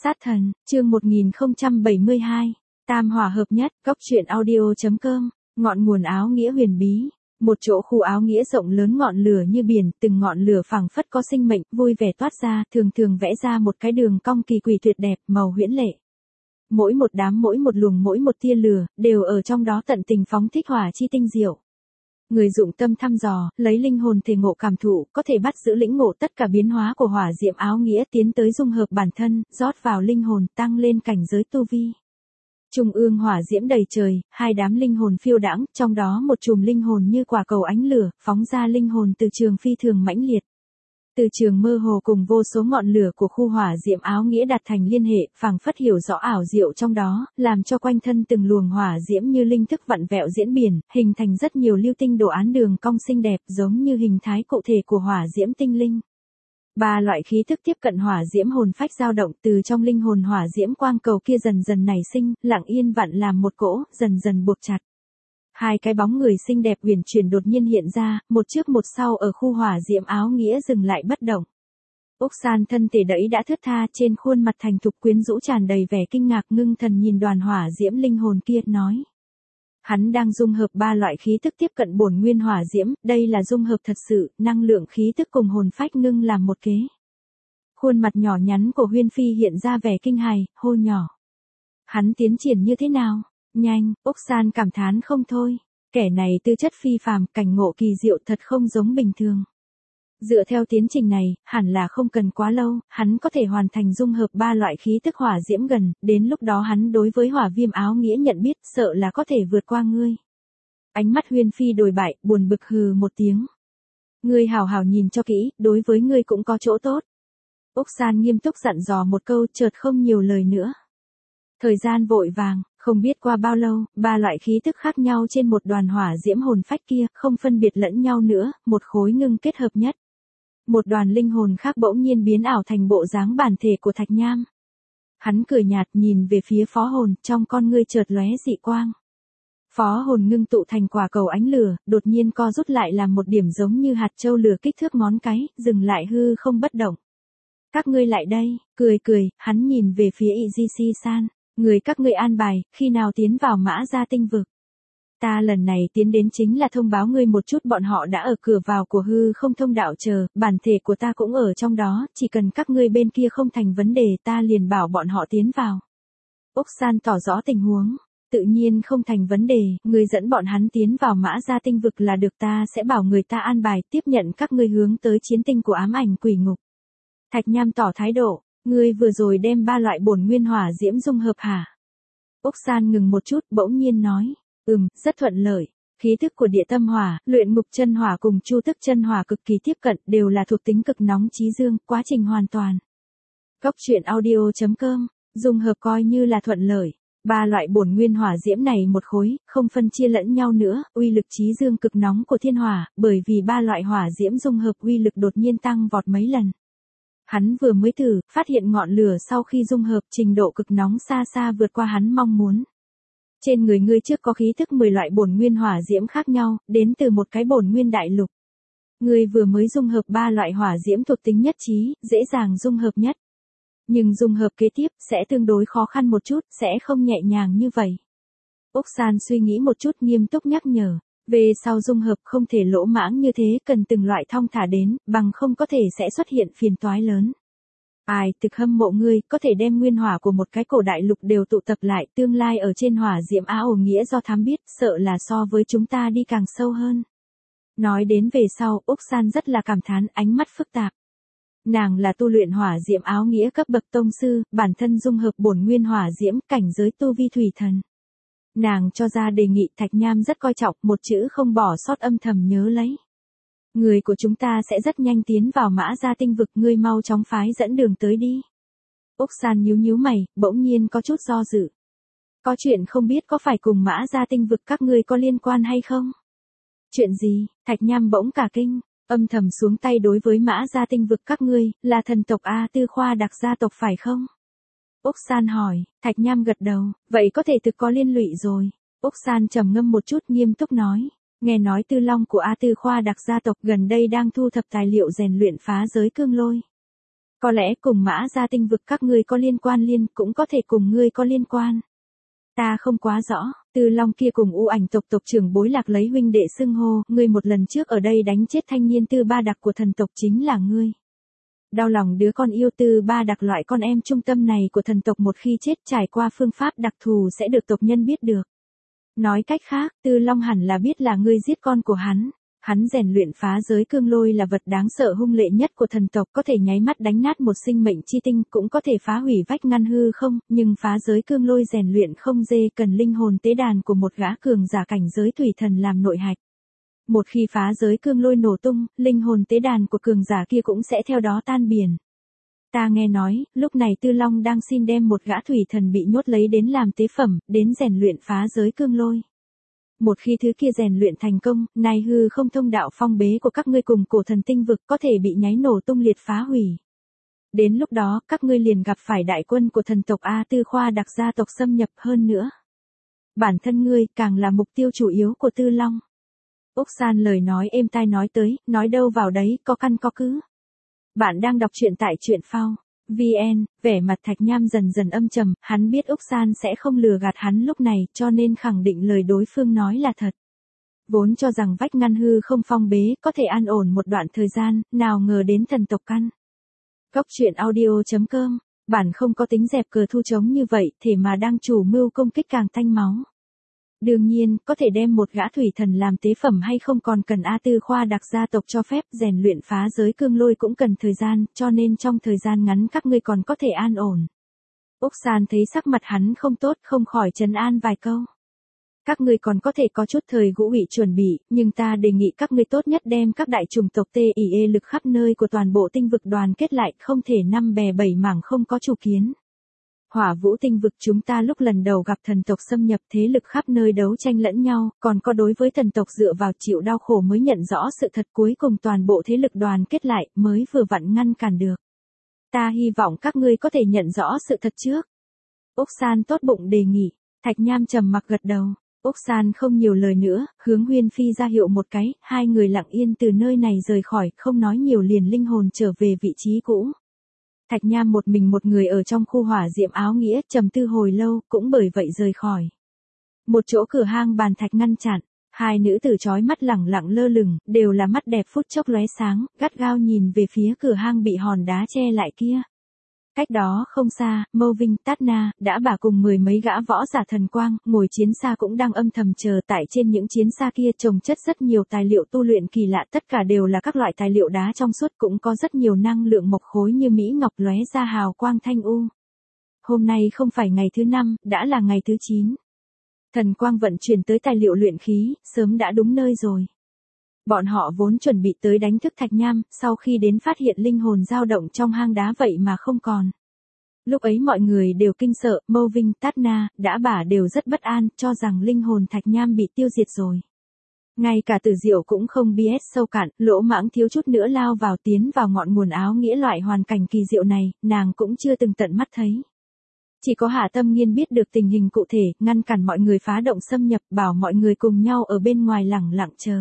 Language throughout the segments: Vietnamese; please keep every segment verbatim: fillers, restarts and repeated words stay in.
Sát thần, chương một nghìn không trăm bảy mươi hai. Tam hỏa hợp nhất, góc truyện audio chấm com, ngọn nguồn áo nghĩa huyền bí. Một chỗ khu áo nghĩa rộng lớn, ngọn lửa như biển, từng ngọn lửa phảng phất có sinh mệnh, vui vẻ toát ra, thường thường vẽ ra một cái đường cong kỳ quỷ tuyệt đẹp, màu huyễn lệ. Mỗi một đám, mỗi một luồng, mỗi một tia lửa, đều ở trong đó tận tình phóng thích hỏa chi tinh diệu. Người dụng tâm thăm dò, lấy linh hồn thể ngộ cảm thụ, có thể bắt giữ lĩnh ngộ tất cả biến hóa của hỏa diệm áo nghĩa, tiến tới dung hợp bản thân, rót vào linh hồn, tăng lên cảnh giới tu vi. Trung ương hỏa diễm đầy trời, hai đám linh hồn phiêu đãng, trong đó một chùm linh hồn như quả cầu ánh lửa, phóng ra linh hồn từ trường phi thường mãnh liệt. Từ trường mơ hồ cùng vô số ngọn lửa của khu hỏa diệm áo nghĩa đạt thành liên hệ, phảng phất hiểu rõ ảo diệu trong đó, làm cho quanh thân từng luồng hỏa diễm như linh thức vặn vẹo diễn biển, hình thành rất nhiều lưu tinh đồ án đường cong xinh đẹp, giống như hình thái cụ thể của hỏa diễm tinh linh. Ba loại khí thức tiếp cận hỏa diễm hồn phách dao động, từ trong linh hồn hỏa diễm quang cầu kia dần dần nảy sinh, lặng yên vặn làm một cỗ, dần dần buộc chặt. Hai cái bóng người xinh đẹp uyển chuyển đột nhiên hiện ra, một trước một sau ở khu hỏa diệm áo nghĩa dừng lại bất động. Úc San thân thể đẫy đã thướt tha, trên khuôn mặt thành thục quyến rũ tràn đầy vẻ kinh ngạc, ngưng thần nhìn đoàn hỏa diễm linh hồn kia, nói: hắn đang dung hợp ba loại khí tức tiếp cận bổn nguyên hỏa diễm, đây là dung hợp thật sự, năng lượng khí tức cùng hồn phách ngưng làm một kế. Khuôn mặt nhỏ nhắn của Huyên Phi hiện ra vẻ kinh hài, hô nhỏ: hắn tiến triển như thế nào? Nhanh. Úc San cảm thán không thôi. Kẻ này tư chất phi phàm, cảnh ngộ kỳ diệu, thật không giống bình thường. Dựa theo tiến trình này, hẳn là không cần quá lâu, hắn có thể hoàn thành dung hợp ba loại khí tức hỏa diễm gần, đến lúc đó hắn đối với hỏa viêm áo nghĩa nhận biết, sợ là có thể vượt qua ngươi. Ánh mắt Huyên Phi đổi bại, buồn bực hừ một tiếng. Ngươi hào hào nhìn cho kỹ, đối với ngươi cũng có chỗ tốt. Úc San nghiêm túc dặn dò một câu, chợt không nhiều lời nữa. Thời gian vội vàng, không biết qua bao lâu, ba loại khí tức khác nhau trên một đoàn hỏa diễm hồn phách kia, không phân biệt lẫn nhau nữa, một khối ngưng kết hợp nhất. Một đoàn linh hồn khác bỗng nhiên biến ảo thành bộ dáng bản thể của Thạch Nham. Hắn cười nhạt nhìn về phía phó hồn, trong con ngươi chợt lóe dị quang. Phó hồn ngưng tụ thành quả cầu ánh lửa, đột nhiên co rút lại làm một điểm giống như hạt châu lửa kích thước ngón cái, dừng lại hư không bất động. Các ngươi lại đây, cười cười, hắn nhìn về phía Izishi-san. Người các ngươi an bài, khi nào tiến vào Mã Gia tinh vực? Ta lần này tiến đến chính là thông báo ngươi một chút, bọn họ đã ở cửa vào của hư không thông đạo chờ, bản thể của ta cũng ở trong đó, chỉ cần các ngươi bên kia không thành vấn đề ta liền bảo bọn họ tiến vào. Úc San tỏ rõ tình huống, tự nhiên không thành vấn đề, ngươi dẫn bọn hắn tiến vào Mã Gia tinh vực là được, ta sẽ bảo người ta an bài tiếp nhận các ngươi hướng tới chiến tinh của ám ảnh quỷ ngục. Thạch Nham tỏ thái độ. Ngươi vừa rồi đem ba loại bổn nguyên hỏa diễm dung hợp hả? Úc San ngừng một chút, bỗng nhiên nói, ừm, rất thuận lợi. Khí thức của địa tâm hỏa, luyện ngục chân hỏa cùng chu tức chân hỏa cực kỳ tiếp cận, đều là thuộc tính cực nóng chí dương, quá trình hoàn toàn. Góc truyện audio chấm com, dung hợp coi như là thuận lợi. Ba loại bổn nguyên hỏa diễm này một khối, không phân chia lẫn nhau nữa, uy lực chí dương cực nóng của thiên hỏa, bởi vì ba loại hỏa diễm dung hợp uy lực đột nhiên tăng vọt mấy lần. Hắn vừa mới thử, phát hiện ngọn lửa sau khi dung hợp trình độ cực nóng xa xa vượt qua hắn mong muốn. Trên người ngươi trước có khí thức mười loại bổn nguyên hỏa diễm khác nhau, đến từ một cái bổn nguyên đại lục. Ngươi vừa mới dung hợp ba loại hỏa diễm thuộc tính nhất trí, dễ dàng dung hợp nhất. Nhưng dung hợp kế tiếp sẽ tương đối khó khăn một chút, sẽ không nhẹ nhàng như vậy. Úc San suy nghĩ một chút, nghiêm túc nhắc nhở. Về sau dung hợp không thể lỗ mãng như thế, cần từng loại thong thả đến, bằng không có thể sẽ xuất hiện phiền toái lớn. Ai, thực hâm mộ ngươi, có thể đem nguyên hỏa của một cái cổ đại lục đều tụ tập lại, tương lai ở trên hỏa diễm á ổ nghĩa do thám biết, sợ là so với chúng ta đi càng sâu hơn. Nói đến về sau, Úc San rất là cảm thán, ánh mắt phức tạp. Nàng là tu luyện hỏa diễm áo nghĩa cấp bậc tông sư, bản thân dung hợp bổn nguyên hỏa diễm, cảnh giới tu vi thủy thần. Nàng cho ra đề nghị, Thạch Nham rất coi trọng, một chữ không bỏ sót âm thầm nhớ lấy. Người của chúng ta sẽ rất nhanh tiến vào Mã Gia tinh vực, ngươi mau chóng phái dẫn đường tới đi. Úc San nhíu nhíu mày, bỗng nhiên có chút do dự. Có chuyện không biết có phải cùng Mã Gia tinh vực các ngươi có liên quan hay không? Chuyện gì? Thạch Nham bỗng cả kinh, âm thầm xuống tay đối với Mã Gia tinh vực các ngươi, là thần tộc A Tư Khoa đặc gia tộc phải không? Úc San hỏi, Thạch Nham gật đầu, vậy có thể thực có liên lụy rồi. Úc San trầm ngâm một chút, nghiêm túc nói, nghe nói Tư Long của A Tư Khoa đặc gia tộc gần đây đang thu thập tài liệu rèn luyện phá giới cương lôi. Có lẽ cùng Mã Gia tinh vực các ngươi có liên quan liên, cũng có thể cùng ngươi có liên quan. Ta không quá rõ, Tư Long kia cùng U Ảnh tộc tộc trưởng Bối Lạc lấy huynh đệ xưng hô, ngươi một lần trước ở đây đánh chết thanh niên Tư Ba Đặc của thần tộc chính là ngươi. Đau lòng đứa con yêu Tư Ba Đặc loại con em trung tâm này của thần tộc một khi chết trải qua phương pháp đặc thù sẽ được tộc nhân biết được. Nói cách khác, Tư Long hẳn là biết là ngươi giết con của hắn. Hắn rèn luyện phá giới cương lôi là vật đáng sợ hung lệ nhất của thần tộc, có thể nháy mắt đánh nát một sinh mệnh chi tinh, cũng có thể phá hủy vách ngăn hư không, nhưng phá giới cương lôi rèn luyện không dê cần linh hồn tế đàn của một gã cường giả cảnh giới thủy thần làm nội hạch. Một khi phá giới cương lôi nổ tung, linh hồn tế đàn của cường giả kia cũng sẽ theo đó tan biển. Ta nghe nói, lúc này Tư Long đang xin đem một gã thủy thần bị nhốt lấy đến làm tế phẩm, đến rèn luyện phá giới cương lôi. Một khi thứ kia rèn luyện thành công, này hư không thông đạo phong bế của các ngươi cùng cổ thần tinh vực có thể bị nháy nổ tung liệt phá hủy. Đến lúc đó, các ngươi liền gặp phải đại quân của thần tộc A Tư Khoa Đặc gia tộc xâm nhập hơn nữa. Bản thân ngươi càng là mục tiêu chủ yếu của Tư Long. Úc San lời nói êm tai nói tới, nói đâu vào đấy, có căn có cứ. Bạn đang đọc truyện tại truyện phao vê en, vẻ mặt Thạch Nham dần dần âm trầm, hắn biết Úc San sẽ không lừa gạt hắn lúc này, cho nên khẳng định lời đối phương nói là thật. Vốn cho rằng vách ngăn hư không phong bế, có thể an ổn một đoạn thời gian, nào ngờ đến thần tộc căn. Góc truyện audio chấm com, bản không có tính dẹp cờ thu trống như vậy, thể mà đang chủ mưu công kích càng tanh máu. Đương nhiên, có thể đem một gã thủy thần làm tế phẩm hay không còn cần A Tư Khoa Đặc gia tộc cho phép, rèn luyện phá giới cương lôi cũng cần thời gian, cho nên trong thời gian ngắn các ngươi còn có thể an ổn. Úc San thấy sắc mặt hắn không tốt, không khỏi trấn an vài câu. Các ngươi còn có thể có chút thời ngũ ủy chuẩn bị, nhưng ta đề nghị các ngươi tốt nhất đem các đại chủng tộc tê i e lực khắp nơi của toàn bộ tinh vực đoàn kết lại, không thể năm bè bảy mảng không có chủ kiến. Hỏa Vũ tinh vực chúng ta lúc lần đầu gặp thần tộc xâm nhập, thế lực khắp nơi đấu tranh lẫn nhau, còn có đối với thần tộc dựa vào chịu đau khổ mới nhận rõ sự thật, cuối cùng toàn bộ thế lực đoàn kết lại, mới vừa vặn ngăn cản được. Ta hy vọng các ngươi có thể nhận rõ sự thật trước. Úc San tốt bụng đề nghị, Thạch Nham trầm mặc gật đầu. Úc San không nhiều lời nữa, hướng Huyên Phi ra hiệu một cái, hai người lặng yên từ nơi này rời khỏi, không nói nhiều liền linh hồn trở về vị trí cũ. Thạch Nham một mình một người ở trong khu hỏa diệm áo nghĩa, trầm tư hồi lâu, cũng bởi vậy rời khỏi. Một chỗ cửa hang bàn thạch ngăn chặn, hai nữ tử chói mắt lẳng lặng lơ lửng, đều là mắt đẹp phút chốc lóe sáng, gắt gao nhìn về phía cửa hang bị hòn đá che lại kia. Cách đó không xa, Mâu Vinh, Tát Na, đã bà cùng mười mấy gã võ giả thần quang, ngồi chiến xa cũng đang âm thầm chờ, tại trên những chiến xa kia trồng chất rất nhiều tài liệu tu luyện kỳ lạ, tất cả đều là các loại tài liệu đá trong suốt, cũng có rất nhiều năng lượng mộc khối như mỹ ngọc lóe ra hào quang thanh u. Hôm nay không phải ngày thứ năm, đã là ngày thứ chín. Thần quang vận chuyển tới tài liệu luyện khí, sớm đã đúng nơi rồi. Bọn họ vốn chuẩn bị tới đánh thức Thạch Nham, sau khi đến phát hiện linh hồn dao động trong hang đá vậy mà không còn. Lúc ấy mọi người đều kinh sợ, Mâu Vinh, Tát Na, đã bà đều rất bất an, cho rằng linh hồn Thạch Nham bị tiêu diệt rồi. Ngay cả Tử Diệu cũng không biết sâu cạn, lỗ mãng thiếu chút nữa lao vào tiến vào ngọn nguồn áo nghĩa loại hoàn cảnh kỳ diệu này, nàng cũng chưa từng tận mắt thấy. Chỉ có Hạ Tâm Nghiên biết được tình hình cụ thể, ngăn cản mọi người phá động xâm nhập, bảo mọi người cùng nhau ở bên ngoài lẳng lặng chờ.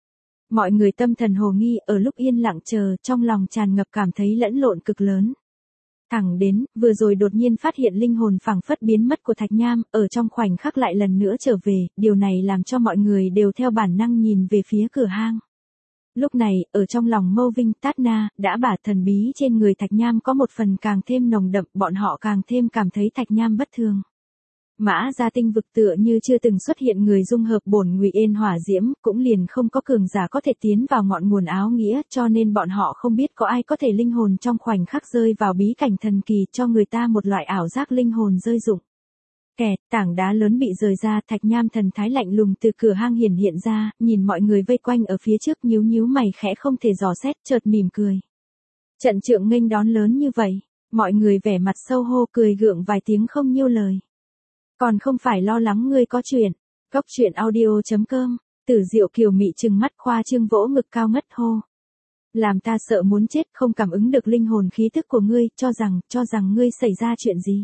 Mọi người tâm thần hồ nghi, ở lúc yên lặng chờ, trong lòng tràn ngập cảm thấy lẫn lộn cực lớn. Thẳng đến, vừa rồi đột nhiên phát hiện linh hồn phảng phất biến mất của Thạch Nham, ở trong khoảnh khắc lại lần nữa trở về, điều này làm cho mọi người đều theo bản năng nhìn về phía cửa hang. Lúc này, ở trong lòng Mâu Vinh, Tát Na, đã bà thần bí trên người Thạch Nham có một phần càng thêm nồng đậm, bọn họ càng thêm cảm thấy Thạch Nham bất thường. Mã Gia tinh vực tựa như chưa từng xuất hiện người dung hợp bổn Ngụy Yên hỏa diễm, cũng liền không có cường giả có thể tiến vào ngọn nguồn áo nghĩa, cho nên bọn họ không biết có ai có thể linh hồn trong khoảnh khắc rơi vào bí cảnh thần kỳ, cho người ta một loại ảo giác linh hồn rơi rụng. Kẹt, tảng đá lớn bị rời ra, Thạch Nham thần thái lạnh lùng từ cửa hang hiển hiện ra, nhìn mọi người vây quanh ở phía trước, nhíu nhíu mày khẽ không thể dò xét, chợt mỉm cười. Trận trượng nghênh đón lớn như vậy, mọi người vẻ mặt sâu hô cười gượng vài tiếng không nhiêu lời. Còn không phải lo lắng ngươi có chuyện. Góc truyện audio chấm com, Tử Diệu kiều mị trừng mắt khoa trương vỗ ngực cao ngất hô. Làm ta sợ muốn chết, không cảm ứng được linh hồn khí thức của ngươi, cho rằng, cho rằng ngươi xảy ra chuyện gì.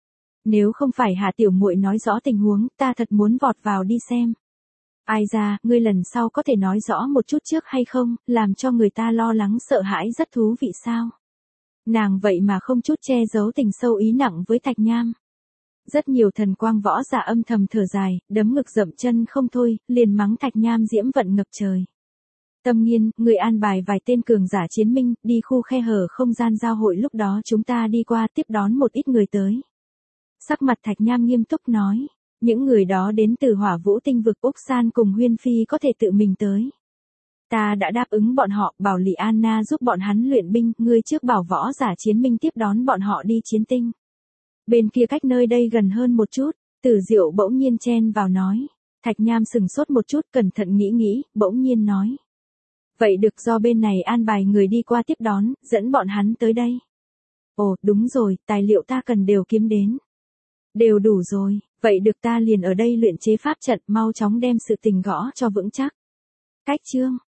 Nếu không phải Hạ tiểu muội nói rõ tình huống, ta thật muốn vọt vào đi xem. Ai ra, ngươi lần sau có thể nói rõ một chút trước hay không, làm cho người ta lo lắng sợ hãi rất thú vị sao. Nàng vậy mà không chút che giấu tình sâu ý nặng với Thạch Nham. Rất nhiều thần quang võ giả âm thầm thở dài, đấm ngực dậm chân không thôi, liền mắng Thạch Nham diễm vận ngập trời. Tâm Nghiên, người an bài vài tên cường giả chiến minh, đi khu khe hở không gian giao hội lúc đó chúng ta đi qua tiếp đón một ít người tới. Sắc mặt Thạch Nham nghiêm túc nói, những người đó đến từ Hỏa Vũ tinh vực Úc San cùng Huyên Phi có thể tự mình tới. Ta đã đáp ứng bọn họ, bảo Lý Anna giúp bọn hắn luyện binh, ngươi trước bảo võ giả chiến minh tiếp đón bọn họ đi chiến tinh. Bên kia cách nơi đây gần hơn một chút, Tử Diệu bỗng nhiên chen vào nói. Thạch Nham sừng sốt một chút, cẩn thận nghĩ nghĩ, bỗng nhiên nói. Vậy được, do bên này an bài người đi qua tiếp đón, dẫn bọn hắn tới đây. Ồ, đúng rồi, tài liệu ta cần đều kiếm đến. Đều đủ rồi, vậy được, ta liền ở đây luyện chế pháp trận, mau chóng đem sự tình gõ cho vững chắc. Cách chương